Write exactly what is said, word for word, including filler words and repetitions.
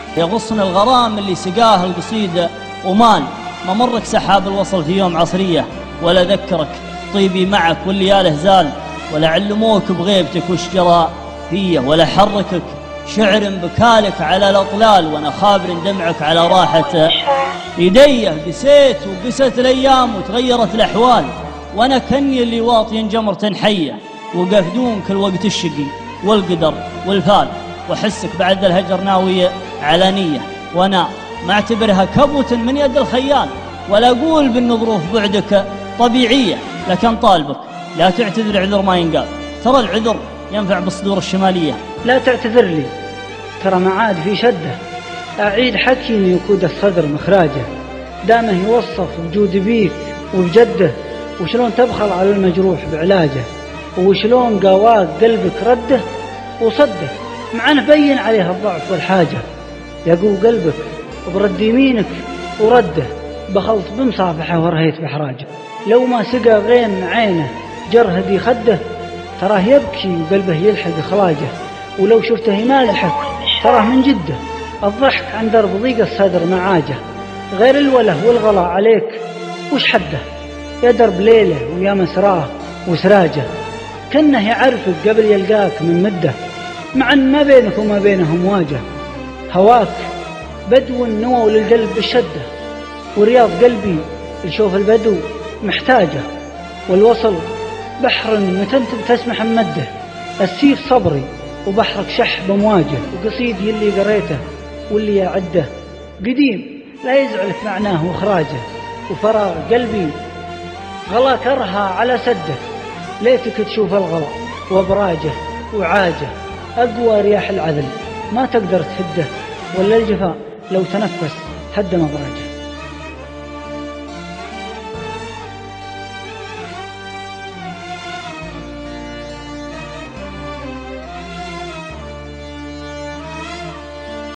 يغصن الغرام اللي سقاه القصيدة ومال. ما مرك سحاب الوصل في يوم عصرية، ولا ذكرك طيبي معك واللياله زال، ولا علموك بغيبتك وش جرى فيه، ولا حركك شعر بكالك على الأطلال، وانا خابر دمعك على راحة يديه. قسيت وقست الأيام وتغيرت الأحوال، وانا كني اللي واطي جمرة حية، وقف دونك الوقت الشقي والقدر والفال، واحسك بعد الهجر ناوية على نية، وانا ما اعتبرها كبوة من يد الخيال، ولا اقول بان ظروف بعدك طبيعية، لكن طالبك لا تعتذر، عذر ما ينقال، ترى العذر ينفع بالصدور الشمالية. لا تعتذر لي، ترى ما عاد في شدة، أعيد حكي يقود الصدر مخراجه، دامه يوصف وجود بيك وبجده، وشلون تبخل على المجروح بعلاجه، وشلون قواك قلبك رده وصده، مع انه بين عليها الضعف والحاجة، يقو قلبك برد يمينك ورده، بخلط بمصافحه ورهيت بحراجه، لو ما سقى غين عينه جرهدي خده، تراه يبكي وقلبه يلحق خلاجه، ولو شفته يمالحك تراه من جده، الضحك عن درب ضيق الصدر معاجه، غير الوله والغلا عليك وش حده، يا درب ليله ويا مسراه وسراجه، كنه يعرفك قبل يلقاك من مده، مع ان ما بينك وما بينه مواجه، هواك بدو النوى للقلب بالشده، ورياض قلبي لشوف البدو محتاجه، والوصل بحر متنتب تسمح مده، السيف صبري وبحرك شح بمواجه، وقصيد يلي قريته واللي يعده قديم لا يزعلك معناه وخراجه، وفراغ قلبي غلا كرها على سده، ليتك تشوف الغلا وابراجه وعاجه، اقوى رياح العذل ما تقدر تهده، ولا الجفاء لو تنفس هد مبراجه.